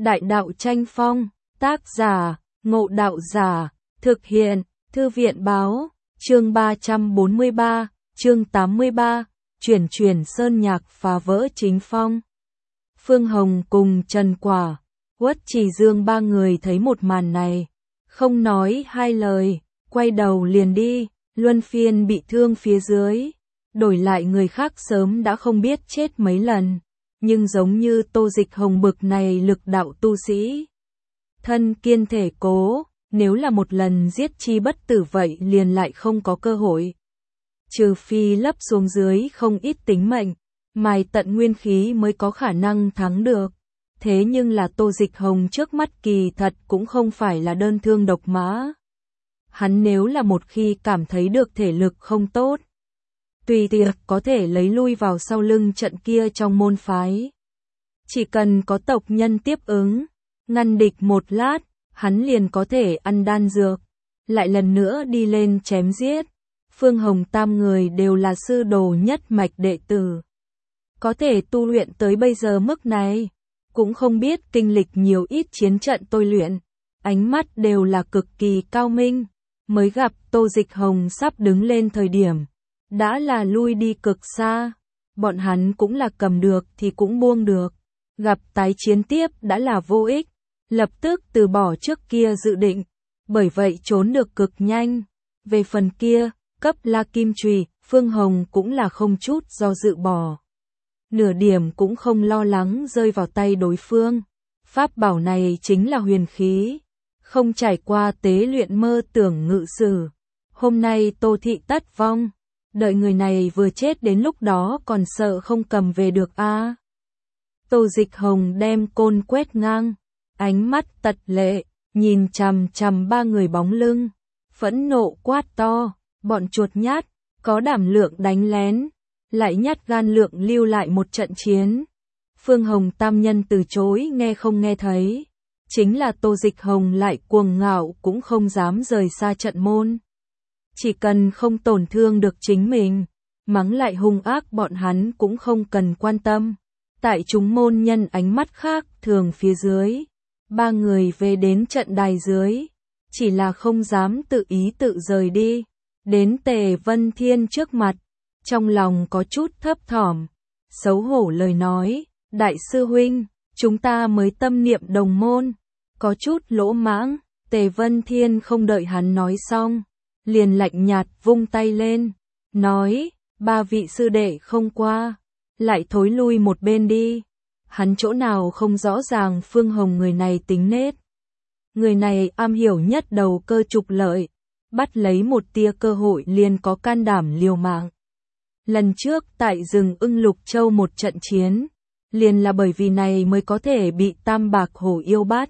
Đại đạo tranh phong, tác giả, Ngộ Đạo Giả, thực hiện, Thư viện báo, chương 343, chương 83, chuyển sơn nhạc phá vỡ chính phong. Phương Hồng cùng Trần Quả, Uất Trì Dương ba người thấy một màn này, không nói hai lời, quay đầu liền đi, luân phiên bị thương phía dưới, đổi lại người khác sớm đã không biết chết mấy lần, nhưng giống như Tô Dịch Hồng bực này lực đạo tu sĩ, thân kiên thể cố, nếu là một lần giết chi bất tử vậy liền lại không có cơ hội. Trừ phi lấp xuống dưới không ít tính mệnh, mài tận nguyên khí mới có khả năng thắng được. Thế nhưng là Tô Dịch Hồng trước mắt kỳ thật cũng không phải là đơn thương độc mã. Hắn nếu là một khi cảm thấy được thể lực không tốt, tùy tiệc có thể lấy lui vào sau lưng trận kia trong môn phái. Chỉ cần có tộc nhân tiếp ứng, ngăn địch một lát, hắn liền có thể ăn đan dược, lại lần nữa đi lên chém giết. Phương Hồng tam người đều là sư đồ nhất mạch đệ tử. Có thể tu luyện tới bây giờ mức này, cũng không biết kinh lịch nhiều ít chiến trận tôi luyện, ánh mắt đều là cực kỳ cao minh, mới gặp Tô Dịch Hồng sắp đứng lên thời điểm, đã là lui đi cực xa, bọn hắn cũng là cầm được thì cũng buông được, gặp tái chiến tiếp đã là vô ích, lập tức từ bỏ trước kia dự định, bởi vậy trốn được cực nhanh. Về phần kia, cấp La Kim Chùy, Phương Hồng cũng là không chút do dự bỏ. Nửa điểm cũng không lo lắng rơi vào tay đối phương. Pháp bảo này chính là huyền khí, không trải qua tế luyện mơ tưởng ngự sử. Hôm nay Tô thị tất vong, đợi người này vừa chết đến lúc đó còn sợ không cầm về được a. Tô Dịch Hồng đem côn quét ngang, ánh mắt tật lệ, nhìn chằm chằm ba người bóng lưng, phẫn nộ quát to, bọn chuột nhát, có đảm lượng đánh lén, lại nhát gan lượng lưu lại một trận chiến. Phương Hồng tam nhân từ chối nghe không nghe thấy, chính là Tô Dịch Hồng lại cuồng ngạo cũng không dám rời xa trận môn. Chỉ cần không tổn thương được chính mình, mắng lại hung ác bọn hắn cũng không cần quan tâm. Tại chúng môn nhân ánh mắt khác thường phía dưới, ba người về đến trận đài dưới, chỉ là không dám tự ý tự rời đi. Đến Tề Vân Thiên trước mặt, trong lòng có chút thấp thỏm, xấu hổ lời nói, đại sư huynh, chúng ta mới tâm niệm đồng môn, có chút lỗ mãng. Tề Vân Thiên không đợi hắn nói xong, liền lạnh nhạt vung tay lên, nói, ba vị sư đệ không qua, lại thối lui một bên đi. Hắn chỗ nào không rõ ràng Phương Hồng người này tính nết. Người này am hiểu nhất đầu cơ trục lợi, bắt lấy một tia cơ hội liền có can đảm liều mạng. Lần trước tại rừng Ưng Lục Châu một trận chiến, liền là bởi vì này mới có thể bị Tam Bạc Hổ yêu bắt.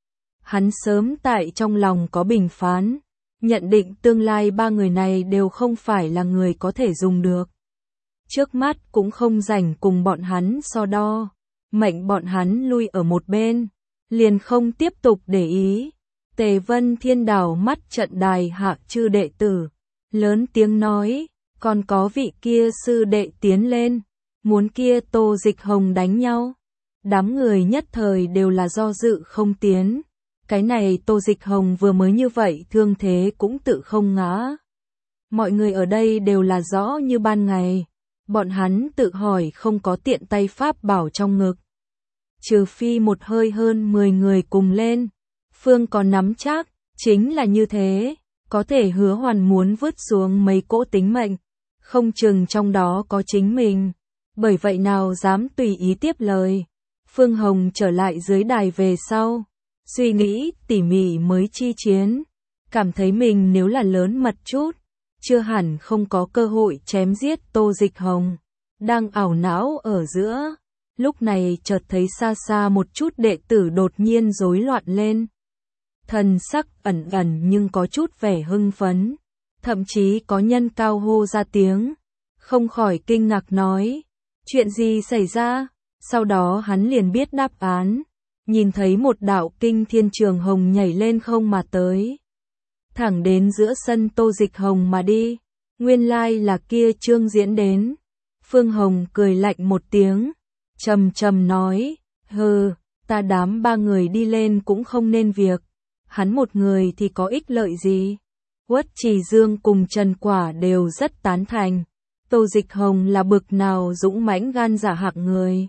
Hắn sớm tại trong lòng có bình phán, nhận định tương lai ba người này đều không phải là người có thể dùng được. Trước mắt cũng không rảnh cùng bọn hắn so đo, mệnh bọn hắn lui ở một bên, liền không tiếp tục để ý. Tề Vân Thiên đảo mắt trận đài hạ chư đệ tử, lớn tiếng nói, còn có vị kia sư đệ tiến lên, muốn kia Tô Dịch Hồng đánh nhau. Đám người nhất thời đều là do dự không tiến, cái này Tô Dịch Hồng vừa mới như vậy thương thế cũng tự không ngã. Mọi người ở đây đều là rõ như ban ngày, bọn hắn tự hỏi không có tiện tay pháp bảo trong ngực. Trừ phi một hơi hơn 10 người cùng lên, Phương có nắm chắc, chính là như thế, có thể hứa hoàn muốn vứt xuống mấy cỗ tính mệnh, không chừng trong đó có chính mình, bởi vậy nào dám tùy ý tiếp lời. Phương Hồng trở lại dưới đài về sau, suy nghĩ tỉ mỉ mới chi chiến, cảm thấy mình nếu là lớn mật chút, chưa hẳn không có cơ hội chém giết Tô Dịch Hồng. Đang ảo não ở giữa, lúc này chợt thấy xa xa một chút đệ tử đột nhiên rối loạn lên. Thần sắc ẩn ẩn nhưng có chút vẻ hưng phấn, thậm chí có nhân cao hô ra tiếng, không khỏi kinh ngạc nói, chuyện gì xảy ra? Sau đó hắn liền biết đáp án, nhìn thấy một đạo kinh thiên trường hồng nhảy lên không mà tới, thẳng đến giữa sân Tô Dịch Hồng mà đi, nguyên lai là kia Trương Diễn đến. Phương Hồng cười lạnh một tiếng, trầm trầm nói, hừ, ta đám ba người đi lên cũng không nên việc, hắn một người thì có ích lợi gì. Uất Trì Dương cùng Trần Quả đều rất tán thành. Tô Dịch Hồng là bực nào dũng mãnh gan dạ hạng người.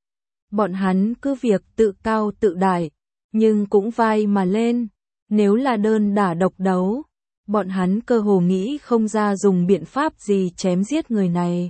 Bọn hắn cứ việc tự cao tự đại, nhưng cũng vai mà lên. Nếu là đơn đả độc đấu, bọn hắn cơ hồ nghĩ không ra dùng biện pháp gì chém giết người này.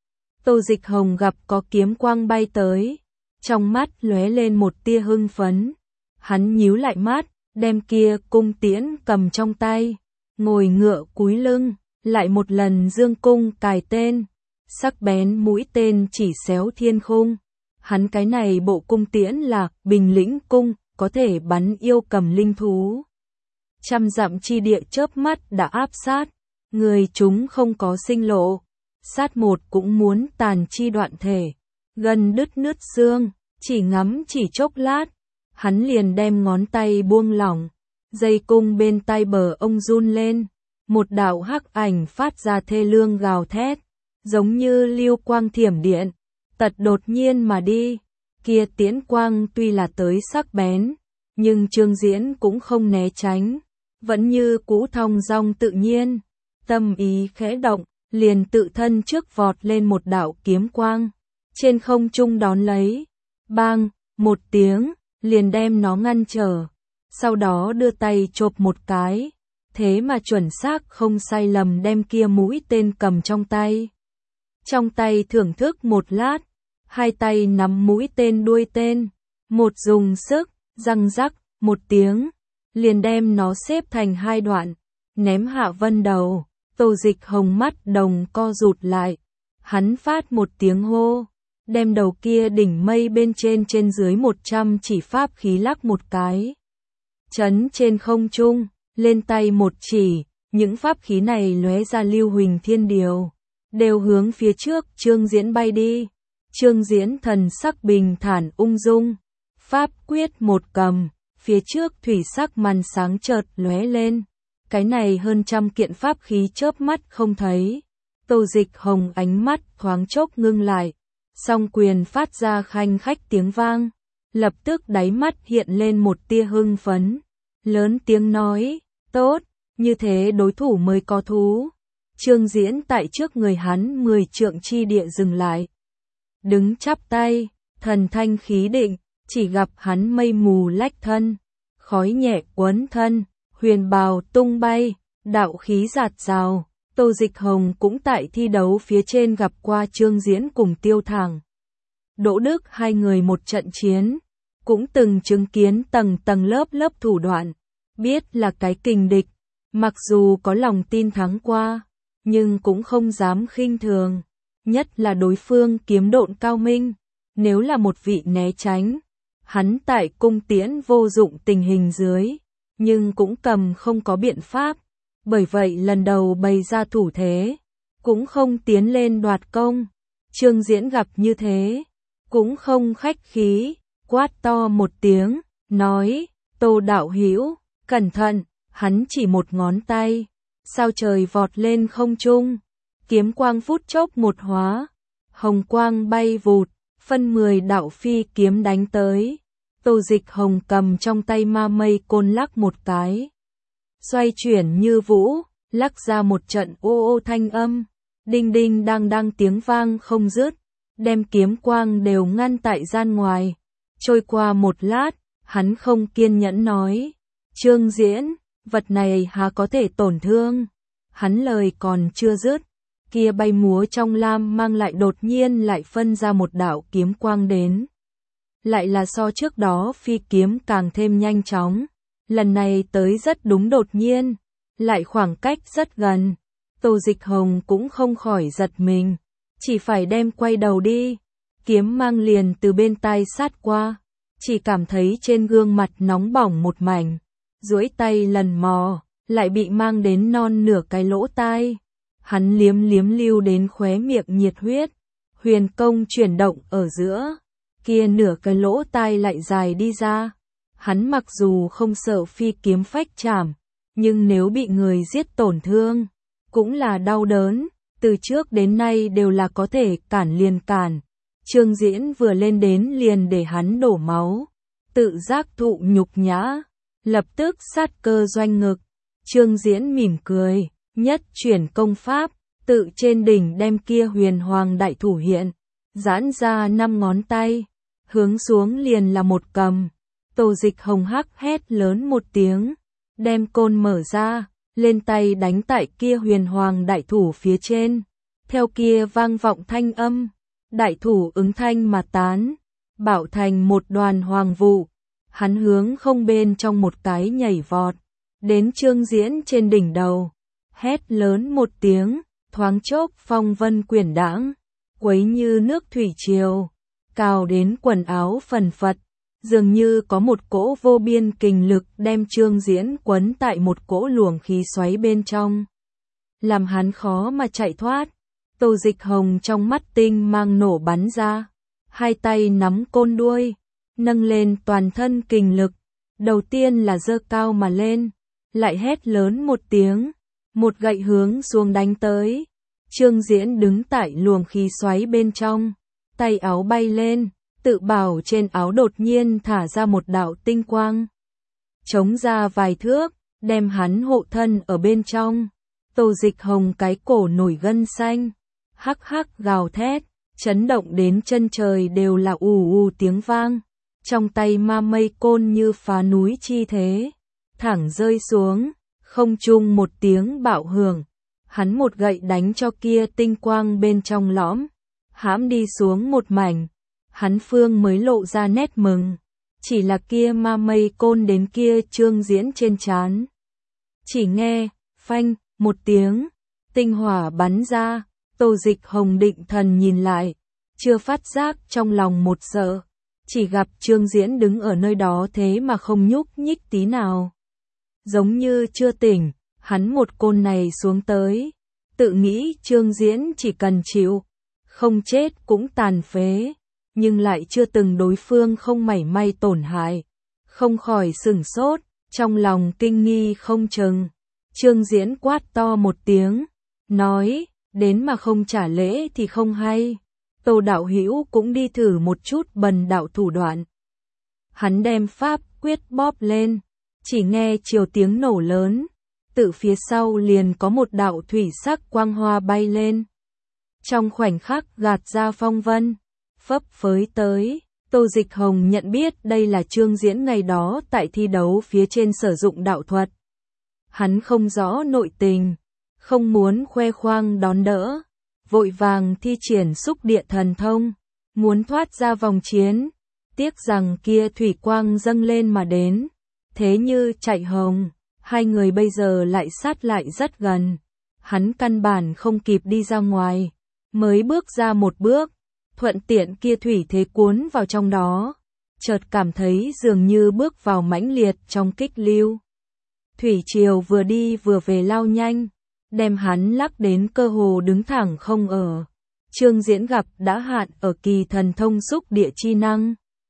Tô Dịch Hồng gặp có kiếm quang bay tới, trong mắt lóe lên một tia hưng phấn. Hắn nhíu lại mắt, đem kia cung tiễn cầm trong tay, ngồi ngựa cúi lưng, lại một lần dương cung cài tên, sắc bén mũi tên chỉ xéo thiên khung. Hắn cái này bộ cung tiễn là Bình Lĩnh cung, có thể bắn yêu cầm linh thú. Trăm dặm chi địa chớp mắt đã áp sát, người chúng không có sinh lộ, sát một cũng muốn tàn chi đoạn thể, gần đứt nứt xương, chỉ ngắm chỉ chốc lát, hắn liền đem ngón tay buông lỏng, dây cung bên tay bờ ông run lên, một đạo hắc ảnh phát ra thê lương gào thét, giống như lưu quang thiểm điện, tật đột nhiên mà đi. Kia tiễn quang tuy là tới sắc bén, nhưng Trương Diễn cũng không né tránh, vẫn như cũ thong dong tự nhiên, tâm ý khẽ động, liền tự thân trước vọt lên một đạo kiếm quang, trên không trung đón lấy, bang, một tiếng, liền đem nó ngăn trở, sau đó đưa tay chộp một cái, thế mà chuẩn xác không sai lầm đem kia mũi tên cầm trong tay. Trong tay thưởng thức một lát, hai tay nắm mũi tên đuôi tên, một dùng sức, răng rắc, một tiếng, liền đem nó xếp thành hai đoạn, ném Hạ Vân đầu. Tô Dịch Hồng mắt đồng co rụt lại, hắn phát một tiếng hô, đem đầu kia đỉnh mây bên trên dưới 100 chỉ pháp khí lắc một cái. Chấn trên không trung, lên tay một chỉ, những pháp khí này lóe ra lưu huỳnh thiên điều, đều hướng phía trước Trương Diễn bay đi. Trương Diễn thần sắc bình thản ung dung, pháp quyết một cầm, phía trước thủy sắc màn sáng chợt lóe lên. Cái này hơn trăm kiện pháp khí chớp mắt không thấy. Tô Dịch Hồng ánh mắt thoáng chốc ngưng lại, song quyền phát ra khanh khách tiếng vang, lập tức đáy mắt hiện lên một tia hưng phấn, lớn tiếng nói, tốt, như thế đối thủ mới có thú. Trương Diễn tại trước người hắn 10 trượng chi địa dừng lại, đứng chắp tay, thần thanh khí định, chỉ gặp hắn mây mù lách thân, khói nhẹ quấn thân, huyền bào tung bay, đạo khí giạt rào. Tô Dịch Hồng cũng tại thi đấu phía trên gặp qua Trương Diễn cùng Tiêu Thẳng, Đỗ Đức hai người một trận chiến, cũng từng chứng kiến tầng tầng lớp lớp thủ đoạn, biết là cái kình địch, mặc dù có lòng tin thắng qua, nhưng cũng không dám khinh thường, nhất là đối phương kiếm độn cao minh, nếu là một vị né tránh, hắn tại cung tiễn vô dụng tình hình dưới, nhưng cũng cầm không có biện pháp, bởi vậy lần đầu bày ra thủ thế, cũng không tiến lên đoạt công. Trương Diễn gặp như thế, cũng không khách khí, quát to một tiếng, nói, Tô đạo hữu, cẩn thận, hắn chỉ một ngón tay, sao trời vọt lên không trung, kiếm quang phút chốc một hóa, hồng quang bay vụt, phân 10 đạo phi kiếm đánh tới. Tô Dịch Hồng cầm trong tay ma mây côn lắc một cái, xoay chuyển như vũ, lắc ra một trận ô ô thanh âm, đinh đinh đang đang tiếng vang không dứt, đem kiếm quang đều ngăn tại gian ngoài. Trôi qua một lát, hắn không kiên nhẫn nói, Trương Diễn, vật này há có thể tổn thương. Hắn lời còn chưa dứt, kia bay múa trong lam mang lại đột nhiên lại phân ra một đạo kiếm quang đến. Lại là so trước đó phi kiếm càng thêm nhanh chóng, lần này tới rất đúng đột nhiên, lại khoảng cách rất gần. Tô Dịch Hồng cũng không khỏi giật mình, chỉ phải đem quay đầu đi, kiếm mang liền từ bên tai sát qua, chỉ cảm thấy trên gương mặt nóng bỏng một mảnh, duỗi tay lần mò, lại bị mang đến non nửa cái lỗ tai. Hắn liếm liếm lưu đến khóe miệng nhiệt huyết, huyền công chuyển động ở giữa, kia nửa cái lỗ tai lại dài đi ra. Hắn mặc dù không sợ phi kiếm phách chảm, nhưng nếu bị người giết tổn thương, cũng là đau đớn, từ trước đến nay đều là có thể cản liền cản. Trương Diễn vừa lên đến liền để hắn đổ máu, tự giác thụ nhục nhã, lập tức sát cơ doanh ngực. Trương Diễn mỉm cười, nhất chuyển công pháp, tự trên đỉnh đem kia huyền hoàng đại thủ hiện, giãn ra 5 ngón tay, hướng xuống liền là một cầm. Tô Dịch Hồng hắc hét lớn một tiếng, đem côn mở ra, lên tay đánh tại kia huyền hoàng đại thủ phía trên. Theo kia vang vọng thanh âm, đại thủ ứng thanh mà tán, bảo thành một đoàn hoàng vụ. Hắn hướng không bên trong một cái nhảy vọt, đến Trương Diễn trên đỉnh đầu, hét lớn một tiếng, thoáng chốc phong vân quyển đãng, quấy như nước thủy triều, cào đến quần áo phần phật, dường như có một cỗ vô biên kình lực đem Trương Diễn quấn tại một cỗ luồng khí xoáy bên trong, làm hắn khó mà chạy thoát. Tô Dịch Hồng trong mắt tinh mang nổ bắn ra, hai tay nắm côn đuôi, nâng lên toàn thân kình lực, đầu tiên là giơ cao mà lên, lại hét lớn một tiếng, một gậy hướng xuống đánh tới. Trương Diễn đứng tại luồng khí xoáy bên trong, tay áo bay lên, tự bảo trên áo đột nhiên thả ra một đạo tinh quang, chống ra vài thước, đem hắn hộ thân ở bên trong. Tô Dịch Hồng cái cổ nổi gân xanh, hắc hắc gào thét, chấn động đến chân trời đều là ù ù tiếng vang. Trong tay ma mây côn như phá núi chi thế, thẳng rơi xuống, không trung một tiếng bạo hưởng. Hắn một gậy đánh cho kia tinh quang bên trong lõm, hãm đi xuống một mảnh. Hắn phương mới lộ ra nét mừng, chỉ là kia ma mây côn đến kia Trương Diễn trên trán. Chỉ nghe, phanh, một tiếng, tinh hỏa bắn ra. Tô Dịch Hồng định thần nhìn lại, chưa phát giác trong lòng một sợ, chỉ gặp Trương Diễn đứng ở nơi đó thế mà không nhúc nhích tí nào. Giống như chưa tỉnh, hắn một côn này xuống tới, tự nghĩ Trương Diễn chỉ cần chịu, không chết cũng tàn phế, nhưng lại chưa từng đối phương không mảy may tổn hại, không khỏi sửng sốt, trong lòng kinh nghi không chừng. Trương Diễn quát to một tiếng, nói, đến mà không trả lễ thì không hay. Tô đạo hữu cũng đi thử một chút bần đạo thủ đoạn. Hắn đem pháp quyết bóp lên, chỉ nghe chiều tiếng nổ lớn, tự phía sau liền có một đạo thủy sắc quang hoa bay lên. Trong khoảnh khắc gạt ra phong vân, phấp phới tới. Tô Dịch Hồng nhận biết đây là Trương Diễn ngày đó tại thi đấu phía trên sử dụng đạo thuật. Hắn không rõ nội tình, không muốn khoe khoang đón đỡ, vội vàng thi triển xúc địa thần thông, muốn thoát ra vòng chiến. Tiếc rằng kia thủy quang dâng lên mà đến, thế như chạy hồng, hai người bây giờ lại sát lại rất gần. Hắn căn bản không kịp đi ra ngoài, mới bước ra một bước, thuận tiện kia thủy thế cuốn vào trong đó, chợt cảm thấy dường như bước vào mãnh liệt trong kích lưu. Thủy triều vừa đi vừa về lao nhanh, đem hắn lắc đến cơ hồ đứng thẳng không ở. Trương Diễn gặp đã hạn ở kỳ thần thông xúc địa chi năng,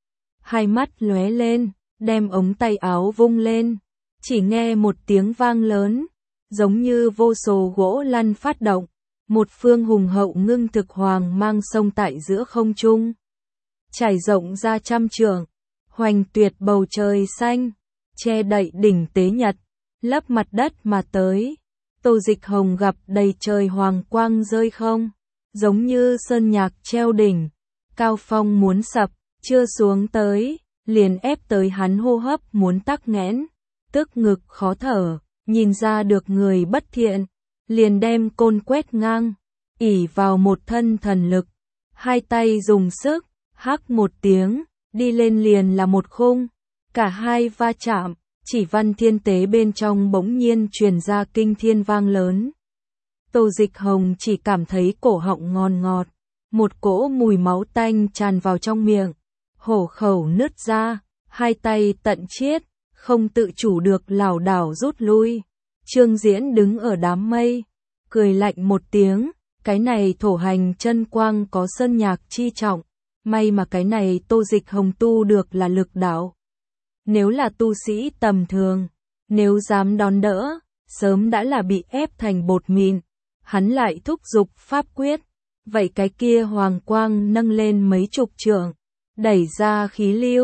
hai mắt lóe lên, đem ống tay áo vung lên, chỉ nghe một tiếng vang lớn, giống như vô số gỗ lăn phát động, một phương hùng hậu ngưng thực hoàng mang sông tại giữa không trung, trải rộng ra 100 trượng, hoành tuyệt bầu trời xanh, che đậy đỉnh tế nhật, lấp mặt đất mà tới. Tô Dịch Hồng gặp đầy trời hoàng quang rơi không, giống như sơn nhạc treo đỉnh, cao phong muốn sập, chưa xuống tới, liền ép tới hắn hô hấp muốn tắc nghẽn, tức ngực khó thở, nhìn ra được người bất thiện, liền đem côn quét ngang, ỷ vào một thân thần lực, hai tay dùng sức, hắc một tiếng, đi lên liền là một khung, cả hai va chạm. Chỉ văn thiên tế bên trong bỗng nhiên truyền ra kinh thiên vang lớn. Tô Dịch Hồng chỉ cảm thấy cổ họng ngon ngọt, một cỗ mùi máu tanh tràn vào trong miệng, hổ khẩu nứt ra, hai tay tận chiết, không tự chủ được lảo đảo rút lui. Trương Diễn đứng ở đám mây, cười lạnh một tiếng, cái này thổ hành chân quang có sơn nhạc chi trọng, may mà cái này Tô Dịch Hồng tu được là lực đạo. Nếu là tu sĩ tầm thường, nếu dám đón đỡ, sớm đã là bị ép thành bột mịn. Hắn lại thúc giục pháp quyết, vậy cái kia hoàng quang nâng lên mấy chục trượng, đẩy ra khí lưu,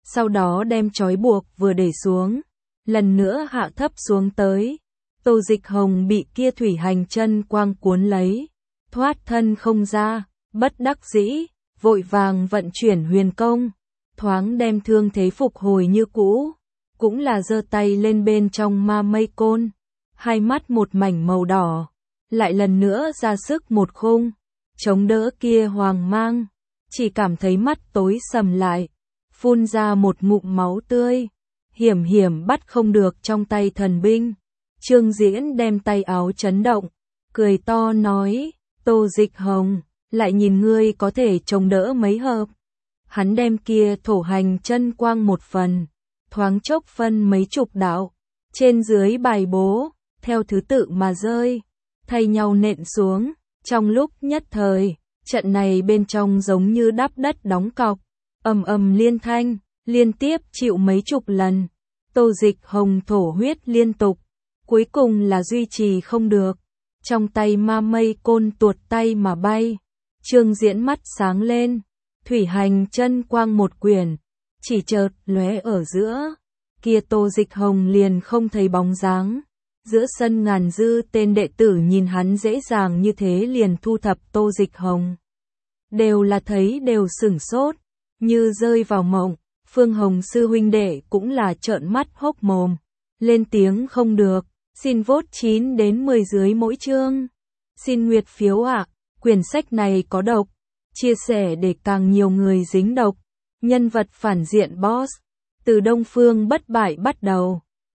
sau đó đem trói buộc vừa để xuống, lần nữa hạ thấp xuống tới. Tô Dịch Hồng bị kia thủy hành chân quang cuốn lấy, thoát thân không ra, bất đắc dĩ, vội vàng vận chuyển huyền công, thoáng đem thương thế phục hồi như cũ, cũng là giơ tay lên bên trong ma mây côn, hai mắt một mảnh màu đỏ, lại lần nữa ra sức một khung, chống đỡ kia hoàng mang, chỉ cảm thấy mắt tối sầm lại, phun ra một ngụm máu tươi, hiểm hiểm bắt không được trong tay thần binh. Trương Diễn đem tay áo chấn động, cười to nói, Tô Dịch Hồng, lại nhìn ngươi có thể chống đỡ mấy hợp. Hắn đem kia thổ hành chân quang một phần, thoáng chốc phân mấy chục đạo, trên dưới bài bố, theo thứ tự mà rơi, thay nhau nện xuống, trong lúc nhất thời, trận này bên trong giống như đắp đất đóng cọc, ầm ầm liên thanh, liên tiếp chịu mấy chục lần, Tô Dịch Hồng thổ huyết liên tục, cuối cùng là duy trì không được, trong tay ma mây côn tuột tay mà bay. Trương Diễn mắt sáng lên, thủy hành chân quang một quyển, chỉ chợt lóe ở giữa, kia Tô Dịch Hồng liền không thấy bóng dáng. Giữa sân ngàn dư tên đệ tử nhìn hắn dễ dàng như thế liền thu thập Tô Dịch Hồng, đều là thấy đều sửng sốt, như rơi vào mộng. Phương Hồng sư huynh đệ cũng là trợn mắt hốc mồm, lên tiếng không được, xin vote 9 đến 10 dưới mỗi chương. Xin nguyệt phiếu ạ, quyển sách này có độc, chia sẻ để càng nhiều người dính độc. Nhân vật phản diện boss, từ Đông Phương bất bại bắt đầu.